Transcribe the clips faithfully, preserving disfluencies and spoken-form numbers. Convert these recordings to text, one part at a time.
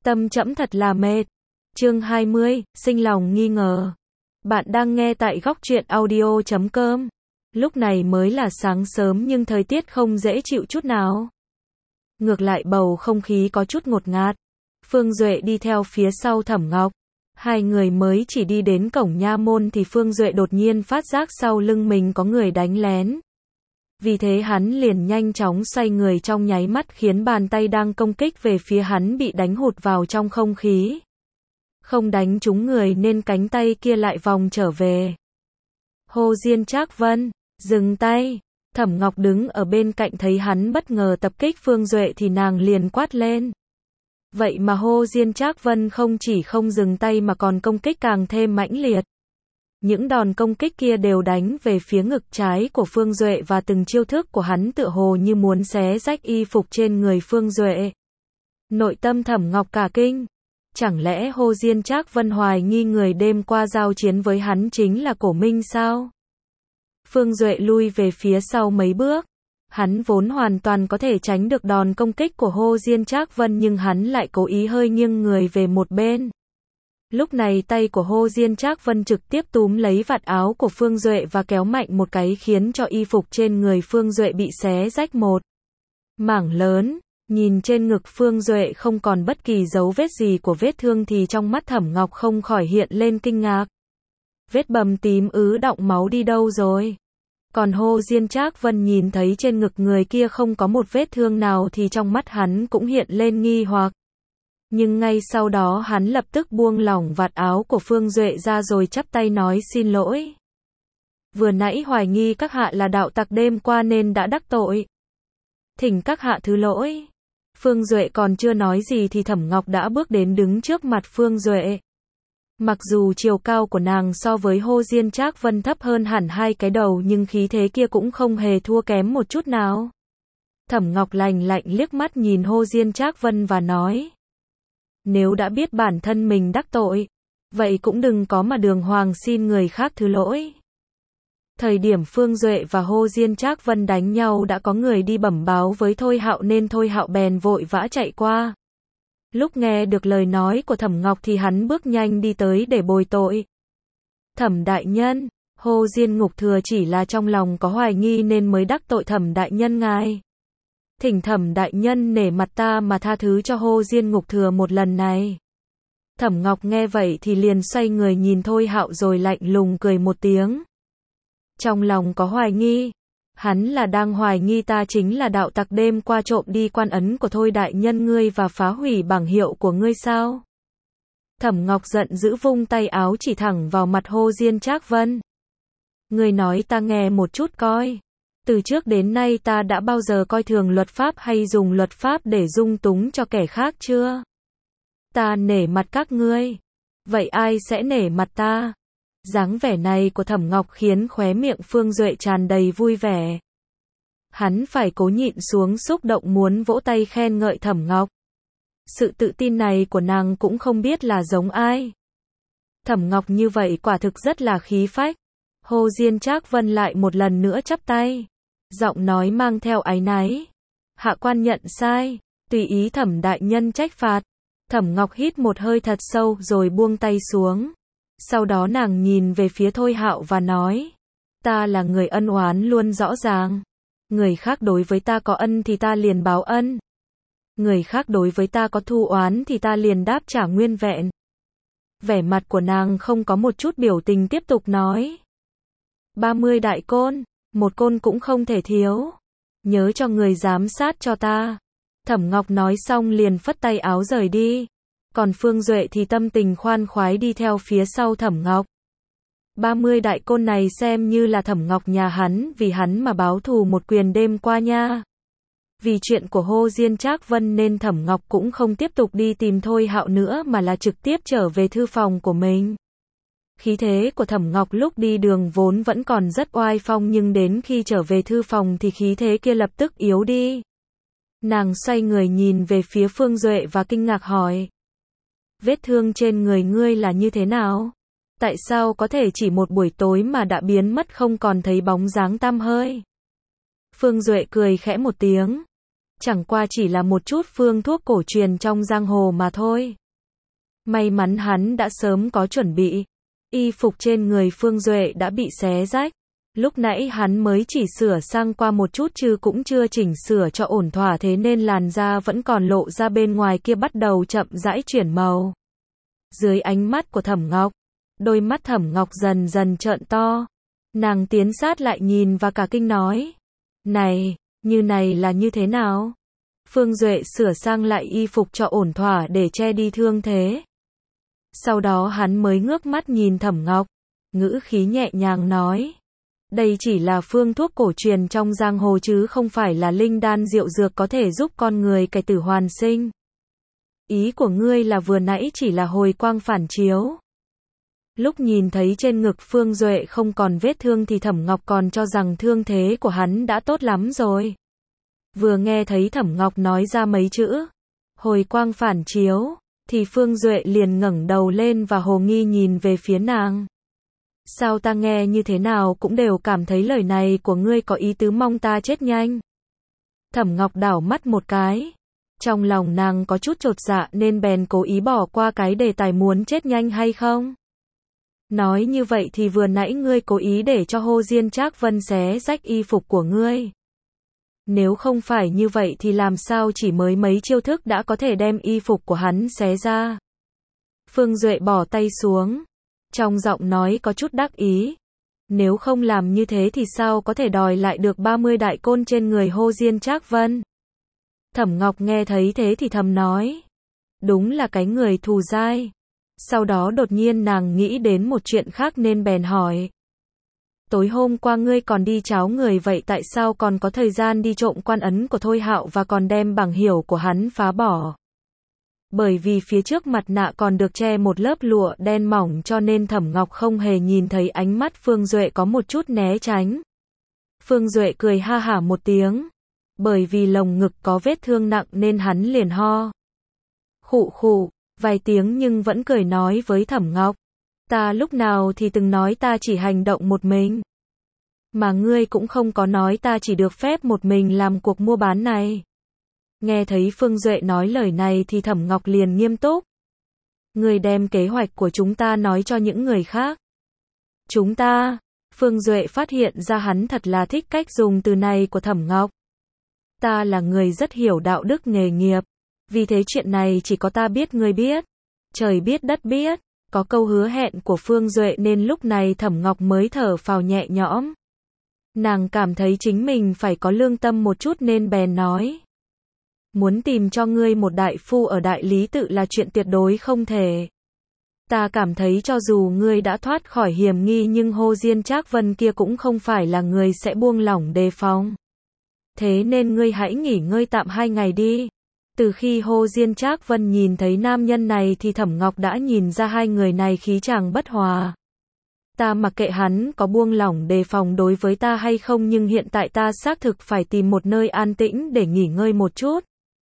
Tâm trẫm thật là mệt. Chương hai mươi, sinh lòng nghi ngờ. Bạn đang nghe tại góc truyện audio chấm com. Lúc này mới là sáng sớm nhưng thời tiết không dễ chịu chút nào. Ngược lại bầu không khí có chút ngột ngạt. Phương Duệ đi theo phía sau Thẩm Ngọc. Hai người mới chỉ đi đến cổng nha môn thì Phương Duệ đột nhiên phát giác sau lưng mình có người đánh lén. Vì thế hắn liền nhanh chóng xoay người, trong nháy mắt khiến bàn tay đang công kích về phía hắn bị đánh hụt vào trong không khí. Không đánh trúng người nên cánh tay kia lại vòng trở về. Hồ Diên Trác Vân, dừng tay. Thẩm Ngọc đứng ở bên cạnh thấy hắn bất ngờ tập kích Phương Duệ thì nàng liền quát lên. Vậy mà Hồ Diên Trác Vân không chỉ không dừng tay mà còn công kích càng thêm mãnh liệt. Những đòn công kích kia đều đánh về phía ngực trái của Phương Duệ và từng chiêu thức của hắn tựa hồ như muốn xé rách y phục trên người Phương Duệ. Nội tâm Thẩm Ngọc cả kinh. Chẳng lẽ Hồ Diên Trác Vân hoài nghi người đêm qua giao chiến với hắn chính là Cổ Minh sao? Phương Duệ lui về phía sau mấy bước. Hắn vốn hoàn toàn có thể tránh được đòn công kích của Hồ Diên Trác Vân nhưng hắn lại cố ý hơi nghiêng người về một bên. Lúc này tay của Hồ Diên Trác Vân trực tiếp túm lấy vạt áo của Phương Duệ và kéo mạnh một cái khiến cho y phục trên người Phương Duệ bị xé rách một mảng lớn. Nhìn trên ngực Phương Duệ không còn bất kỳ dấu vết gì của vết thương thì trong mắt Thẩm Ngọc không khỏi hiện lên kinh ngạc. Vết bầm tím ứ đọng máu đi đâu rồi? Còn Hồ Diên Trác Vân nhìn thấy trên ngực người kia không có một vết thương nào thì trong mắt hắn cũng hiện lên nghi hoặc. Nhưng ngay sau đó hắn lập tức buông lỏng vạt áo của Phương Duệ ra rồi chắp tay nói xin lỗi. Vừa nãy hoài nghi các hạ là đạo tặc đêm qua nên đã đắc tội. Thỉnh các hạ thứ lỗi. Phương Duệ còn chưa nói gì thì Thẩm Ngọc đã bước đến đứng trước mặt Phương Duệ. Mặc dù chiều cao của nàng so với Hồ Diên Trác Vân thấp hơn hẳn hai cái đầu nhưng khí thế kia cũng không hề thua kém một chút nào. Thẩm Ngọc lạnh lạnh liếc mắt nhìn Hồ Diên Trác Vân và nói. Nếu đã biết bản thân mình đắc tội, vậy cũng đừng có mà đường hoàng xin người khác thứ lỗi. Thời điểm Phương Duệ và Hồ Diên Trác Vân đánh nhau đã có người đi bẩm báo với Thôi Hạo nên Thôi Hạo bèn vội vã chạy qua. Lúc nghe được lời nói của Thẩm Ngọc thì hắn bước nhanh đi tới để bồi tội. Thẩm đại nhân, Hồ Diên Ngục Thừa chỉ là trong lòng có hoài nghi nên mới đắc tội Thẩm đại nhân ngài. Thỉnh Thẩm đại nhân nể mặt ta mà tha thứ cho Hồ Diên Ngục Thừa một lần này. Thẩm Ngọc nghe vậy thì liền xoay người nhìn Thôi Hạo rồi lạnh lùng cười một tiếng. Trong lòng có hoài nghi, hắn là đang hoài nghi ta chính là đạo tặc đêm qua trộm đi quan ấn của Thôi đại nhân ngươi và phá hủy bảng hiệu của ngươi sao? Thẩm Ngọc giận dữ vung tay áo chỉ thẳng vào mặt Hồ Diên Trác Vân. Ngươi nói ta nghe một chút coi. Từ trước đến nay ta đã bao giờ coi thường luật pháp hay dùng luật pháp để dung túng cho kẻ khác chưa? Ta nể mặt các ngươi. Vậy ai sẽ nể mặt ta? Dáng vẻ này của Thẩm Ngọc khiến khóe miệng Phương Duệ tràn đầy vui vẻ. Hắn phải cố nhịn xuống xúc động muốn vỗ tay khen ngợi Thẩm Ngọc. Sự tự tin này của nàng cũng không biết là giống ai. Thẩm Ngọc như vậy quả thực rất là khí phách. Hồ Diên Trác Vân lại một lần nữa chắp tay. Giọng nói mang theo áy náy. Hạ quan nhận sai, tùy ý Thẩm đại nhân trách phạt. Thẩm Ngọc hít một hơi thật sâu rồi buông tay xuống. Sau đó nàng nhìn về phía Thôi Hạo và nói. Ta là người ân oán luôn rõ ràng. Người khác đối với ta có ân thì ta liền báo ân. Người khác đối với ta có thù oán thì ta liền đáp trả nguyên vẹn. Vẻ mặt của nàng không có một chút biểu tình tiếp tục nói. ba mươi đại côn, một côn cũng không thể thiếu. Nhớ cho người giám sát cho ta. Thẩm Ngọc nói xong liền phất tay áo rời đi. Còn Phương Duệ thì tâm tình khoan khoái đi theo phía sau Thẩm Ngọc. ba mươi đại côn này xem như là Thẩm Ngọc nhà hắn vì hắn mà báo thù một quyền đêm qua nha. Vì chuyện của Hồ Diên Trác Vân nên Thẩm Ngọc cũng không tiếp tục đi tìm Thôi Hạo nữa mà là trực tiếp trở về thư phòng của mình. Khí thế của Thẩm Ngọc lúc đi đường vốn vẫn còn rất oai phong nhưng đến khi trở về thư phòng thì khí thế kia lập tức yếu đi. Nàng xoay người nhìn về phía Phương Duệ và kinh ngạc hỏi. Vết thương trên người ngươi là như thế nào? Tại sao có thể chỉ một buổi tối mà đã biến mất không còn thấy bóng dáng tăm hơi? Phương Duệ cười khẽ một tiếng. Chẳng qua chỉ là một chút phương thuốc cổ truyền trong giang hồ mà thôi. May mắn hắn đã sớm có chuẩn bị. Y phục trên người Phương Duệ đã bị xé rách. Lúc nãy hắn mới chỉ sửa sang qua một chút chứ cũng chưa chỉnh sửa cho ổn thỏa, thế nên làn da vẫn còn lộ ra bên ngoài kia bắt đầu chậm rãi chuyển màu. Dưới ánh mắt của Thẩm Ngọc, đôi mắt Thẩm Ngọc dần dần trợn to. Nàng tiến sát lại nhìn và cả kinh nói. Này, như này là như thế nào? Phương Duệ sửa sang lại y phục cho ổn thỏa để che đi thương thế. Sau đó hắn mới ngước mắt nhìn Thẩm Ngọc, ngữ khí nhẹ nhàng nói. Đây chỉ là phương thuốc cổ truyền trong giang hồ chứ không phải là linh đan diệu dược có thể giúp con người cải tử hoàn sinh. Ý của ngươi là vừa nãy chỉ là hồi quang phản chiếu. Lúc nhìn thấy trên ngực Phương Duệ không còn vết thương thì Thẩm Ngọc còn cho rằng thương thế của hắn đã tốt lắm rồi. Vừa nghe thấy Thẩm Ngọc nói ra mấy chữ hồi quang phản chiếu, thì Phương Duệ liền ngẩng đầu lên và hồ nghi nhìn về phía nàng. Sao ta nghe như thế nào cũng đều cảm thấy lời này của ngươi có ý tứ mong ta chết nhanh. Thẩm Ngọc đảo mắt một cái. Trong lòng nàng có chút chột dạ nên bèn cố ý bỏ qua cái đề tài muốn chết nhanh hay không. Nói như vậy thì vừa nãy ngươi cố ý để cho Hồ Diên Trác Vân xé rách y phục của ngươi. Nếu không phải như vậy thì làm sao chỉ mới mấy chiêu thức đã có thể đem y phục của hắn xé ra. Phương Duệ bỏ tay xuống. Trong giọng nói có chút đắc ý. Nếu không làm như thế thì sao có thể đòi lại được ba mươi đại côn trên người Hồ Diên Trác Vân. Thẩm Ngọc nghe thấy thế thì thầm nói. Đúng là cái người thù dai. Sau đó đột nhiên nàng nghĩ đến một chuyện khác nên bèn hỏi. Tối hôm qua ngươi còn đi cháo người vậy tại sao còn có thời gian đi trộm quan ấn của Thôi Hạo và còn đem bảng hiểu của hắn phá bỏ? Bởi vì phía trước mặt nạ còn được che một lớp lụa đen mỏng cho nên Thẩm Ngọc không hề nhìn thấy ánh mắt Phương Duệ có một chút né tránh. Phương Duệ cười ha hả một tiếng. Bởi vì lồng ngực có vết thương nặng nên hắn liền ho. Khụ khụ, vài tiếng nhưng vẫn cười nói với Thẩm Ngọc. Ta lúc nào thì từng nói ta chỉ hành động một mình. Mà ngươi cũng không có nói ta chỉ được phép một mình làm cuộc mua bán này. Nghe thấy Phương Duệ nói lời này thì Thẩm Ngọc liền nghiêm túc. Ngươi đem kế hoạch của chúng ta nói cho những người khác. Chúng ta, Phương Duệ phát hiện ra hắn thật là thích cách dùng từ này của Thẩm Ngọc. Ta là người rất hiểu đạo đức nghề nghiệp. Vì thế chuyện này chỉ có ta biết ngươi biết. Trời biết đất biết. Có câu hứa hẹn của Phương Duệ nên lúc này Thẩm Ngọc mới thở phào nhẹ nhõm. Nàng cảm thấy chính mình phải có lương tâm một chút nên bèn nói. Muốn tìm cho ngươi một đại phu ở Đại Lý Tự là chuyện tuyệt đối không thể. Ta cảm thấy cho dù ngươi đã thoát khỏi hiểm nghi nhưng Hồ Diên Trác Vân kia cũng không phải là người sẽ buông lỏng đề phòng. Thế nên ngươi hãy nghỉ ngơi tạm hai ngày đi. Từ khi Hồ Diên Trác Vân nhìn thấy nam nhân này thì Thẩm Ngọc đã nhìn ra hai người này khí chàng bất hòa. Ta mặc kệ hắn có buông lỏng đề phòng đối với ta hay không nhưng hiện tại ta xác thực phải tìm một nơi an tĩnh để nghỉ ngơi một chút.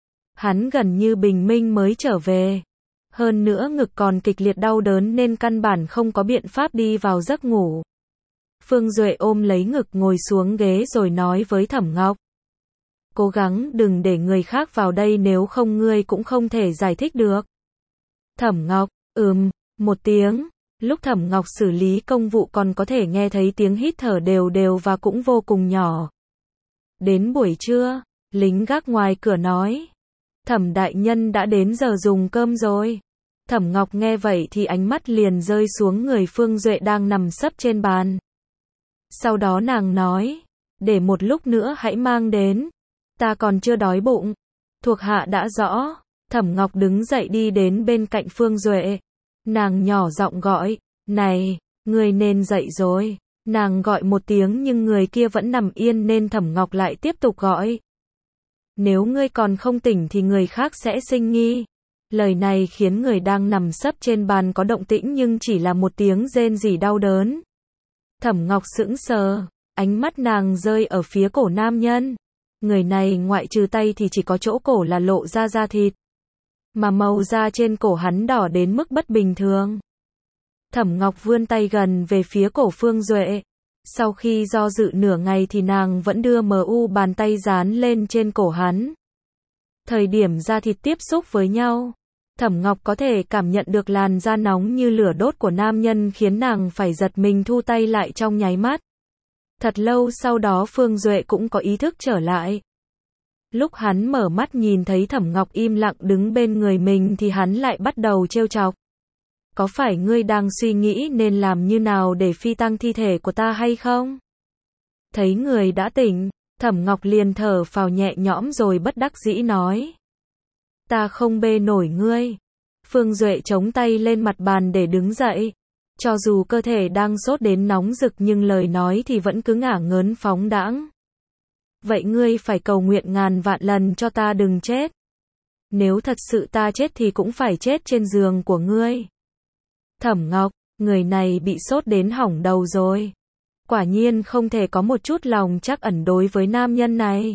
Hắn gần như bình minh mới trở về. Hơn nữa ngực còn kịch liệt đau đớn nên căn bản không có biện pháp đi vào giấc ngủ. Phương Duệ ôm lấy ngực ngồi xuống ghế rồi nói với Thẩm Ngọc. Cố gắng đừng để người khác vào đây nếu không ngươi cũng không thể giải thích được. Thẩm Ngọc, ừm, một tiếng. Lúc Thẩm Ngọc xử lý công vụ còn có thể nghe thấy tiếng hít thở đều đều và cũng vô cùng nhỏ. Đến buổi trưa, lính gác ngoài cửa nói. Thẩm đại nhân đã đến giờ dùng cơm rồi. Thẩm Ngọc nghe vậy thì ánh mắt liền rơi xuống người Phương Duệ đang nằm sấp trên bàn. Sau đó nàng nói. Để một lúc nữa hãy mang đến. Ta còn chưa đói bụng. Thuộc hạ đã rõ. Thẩm Ngọc đứng dậy đi đến bên cạnh Phương Duệ. Nàng nhỏ giọng gọi. Này, người nên dậy rồi. Nàng gọi một tiếng nhưng người kia vẫn nằm yên nên Thẩm Ngọc lại tiếp tục gọi. Nếu ngươi còn không tỉnh thì người khác sẽ sinh nghi. Lời này khiến người đang nằm sấp trên bàn có động tĩnh nhưng chỉ là một tiếng rên rỉ đau đớn. Thẩm Ngọc sững sờ. Ánh mắt nàng rơi ở phía cổ nam nhân. Người này ngoại trừ tay thì chỉ có chỗ cổ là lộ ra da thịt. Mà màu da trên cổ hắn đỏ đến mức bất bình thường. Thẩm Ngọc vươn tay gần về phía cổ Phương Duệ. Sau khi do dự nửa ngày thì nàng vẫn đưa mờ u bàn tay dán lên trên cổ hắn. Thời điểm da thịt tiếp xúc với nhau, Thẩm Ngọc có thể cảm nhận được làn da nóng như lửa đốt của nam nhân khiến nàng phải giật mình thu tay lại trong nháy mắt. Thật lâu sau đó Phương Duệ cũng có ý thức trở lại. Lúc hắn mở mắt nhìn thấy Thẩm Ngọc im lặng đứng bên người mình thì hắn lại bắt đầu trêu chọc. Có phải ngươi đang suy nghĩ nên làm như nào để phi tang thi thể của ta hay không? Thấy người đã tỉnh, Thẩm Ngọc liền thở phào nhẹ nhõm rồi bất đắc dĩ nói. Ta không bê nổi ngươi. Phương Duệ chống tay lên mặt bàn để đứng dậy. Cho dù cơ thể đang sốt đến nóng rực nhưng lời nói thì vẫn cứ ngả ngớn phóng đãng. Vậy ngươi phải cầu nguyện ngàn vạn lần cho ta đừng chết. Nếu thật sự ta chết thì cũng phải chết trên giường của ngươi. Thẩm Ngọc, người này bị sốt đến hỏng đầu rồi. Quả nhiên không thể có một chút lòng trắc ẩn đối với nam nhân này.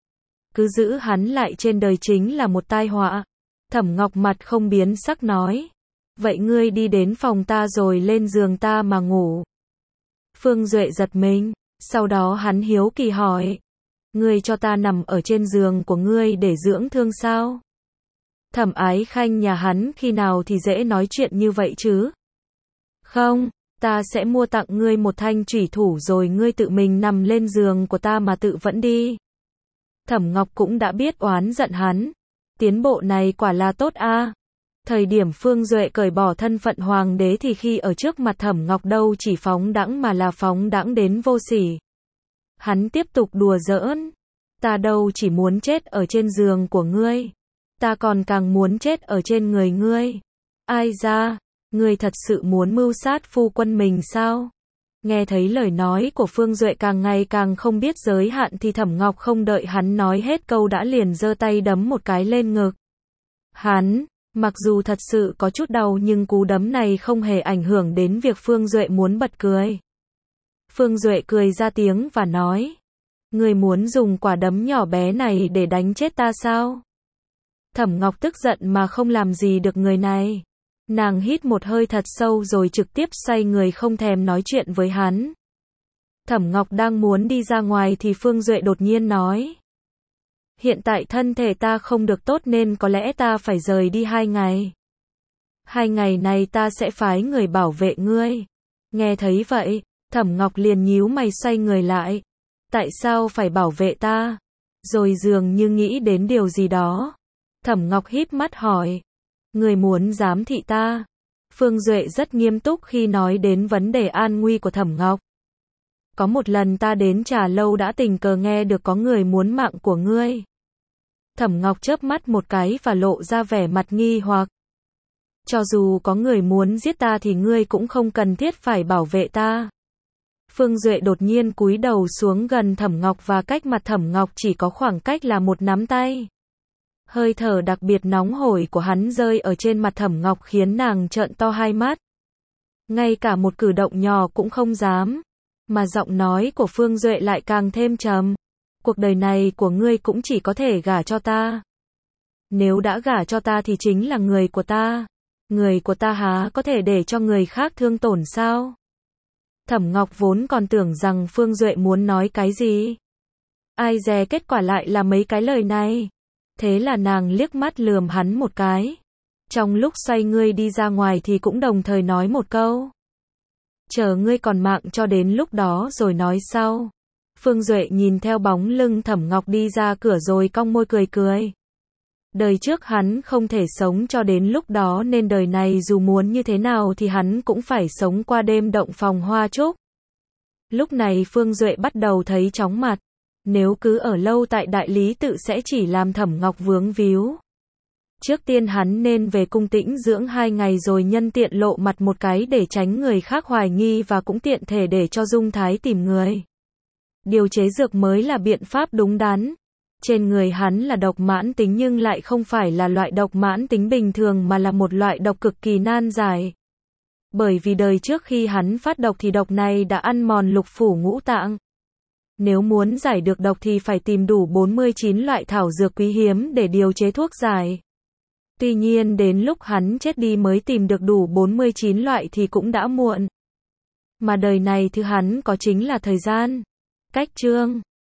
Cứ giữ hắn lại trên đời chính là một tai họa. Thẩm Ngọc mặt không biến sắc nói. Vậy ngươi đi đến phòng ta rồi lên giường ta mà ngủ. Phương Duệ giật mình, sau đó hắn hiếu kỳ hỏi. Ngươi cho ta nằm ở trên giường của ngươi để dưỡng thương sao? Thẩm Ái Khanh nhà hắn khi nào thì dễ nói chuyện như vậy chứ? Không, ta sẽ mua tặng ngươi một thanh chủy thủ rồi ngươi tự mình nằm lên giường của ta mà tự vẫn đi. Thẩm Ngọc cũng đã biết oán giận hắn. Tiến bộ này quả là tốt a. À. Thời điểm Phương Duệ cởi bỏ thân phận hoàng đế thì khi ở trước mặt Thẩm Ngọc đâu chỉ phóng đãng mà là phóng đãng đến vô sỉ. Hắn tiếp tục đùa giỡn. Ta đâu chỉ muốn chết ở trên giường của ngươi. Ta còn càng muốn chết ở trên người ngươi. Ai ra, ngươi thật sự muốn mưu sát phu quân mình sao? Nghe thấy lời nói của Phương Duệ càng ngày càng không biết giới hạn thì Thẩm Ngọc không đợi hắn nói hết câu đã liền giơ tay đấm một cái lên ngực. Hắn, mặc dù thật sự có chút đau nhưng cú đấm này không hề ảnh hưởng đến việc Phương Duệ muốn bật cười. Phương Duệ cười ra tiếng và nói. Ngươi muốn dùng quả đấm nhỏ bé này để đánh chết ta sao? Thẩm Ngọc tức giận mà không làm gì được người này. Nàng hít một hơi thật sâu rồi trực tiếp xoay người không thèm nói chuyện với hắn. Thẩm Ngọc đang muốn đi ra ngoài thì Phương Duệ đột nhiên nói. Hiện tại thân thể ta không được tốt nên có lẽ ta phải rời đi hai ngày. Hai ngày này ta sẽ phái người bảo vệ ngươi. Nghe thấy vậy, Thẩm Ngọc liền nhíu mày xoay người lại. Tại sao phải bảo vệ ta? Rồi dường như nghĩ đến điều gì đó. Thẩm Ngọc híp mắt hỏi. Người muốn giám thị ta? Phương Duệ rất nghiêm túc khi nói đến vấn đề an nguy của Thẩm Ngọc. Có một lần ta đến trà lâu đã tình cờ nghe được có người muốn mạng của ngươi. Thẩm Ngọc chớp mắt một cái và lộ ra vẻ mặt nghi hoặc. Cho dù có người muốn giết ta thì ngươi cũng không cần thiết phải bảo vệ ta. Phương Duệ đột nhiên cúi đầu xuống gần Thẩm Ngọc và cách mặt Thẩm Ngọc chỉ có khoảng cách là một nắm tay. Hơi thở đặc biệt nóng hổi của hắn rơi ở trên mặt Thẩm Ngọc khiến nàng trợn to hai mắt. Ngay cả một cử động nhỏ cũng không dám. Mà giọng nói của Phương Duệ lại càng thêm trầm. Cuộc đời này của ngươi cũng chỉ có thể gả cho ta. Nếu đã gả cho ta thì chính là người của ta. Người của ta há có thể để cho người khác thương tổn sao? Thẩm Ngọc vốn còn tưởng rằng Phương Duệ muốn nói cái gì. Ai dè kết quả lại là mấy cái lời này. Thế là nàng liếc mắt lườm hắn một cái. Trong lúc xoay ngươi đi ra ngoài thì cũng đồng thời nói một câu. Chờ ngươi còn mạng cho đến lúc đó rồi nói sau. Phương Duệ nhìn theo bóng lưng Thẩm Ngọc đi ra cửa rồi cong môi cười cười. Đời trước hắn không thể sống cho đến lúc đó nên đời này dù muốn như thế nào thì hắn cũng phải sống qua đêm động phòng hoa trúc. Lúc này Phương Duệ bắt đầu thấy chóng mặt. Nếu cứ ở lâu tại đại lý tự sẽ chỉ làm Thẩm Ngọc vướng víu. Trước tiên hắn nên về cung tĩnh dưỡng hai ngày rồi nhân tiện lộ mặt một cái để tránh người khác hoài nghi và cũng tiện thể để cho Dung Thái tìm người. Điều chế dược mới là biện pháp đúng đắn. Trên người hắn là độc mãn tính nhưng lại không phải là loại độc mãn tính bình thường mà là một loại độc cực kỳ nan giải. Bởi vì đời trước khi hắn phát độc thì độc này đã ăn mòn lục phủ ngũ tạng. Nếu muốn giải được độc thì phải tìm đủ bốn mươi chín loại thảo dược quý hiếm để điều chế thuốc giải. Tuy nhiên đến lúc hắn chết đi mới tìm được đủ bốn mươi chín loại thì cũng đã muộn. Mà đời này thứ hắn có chính là thời gian. Cách chương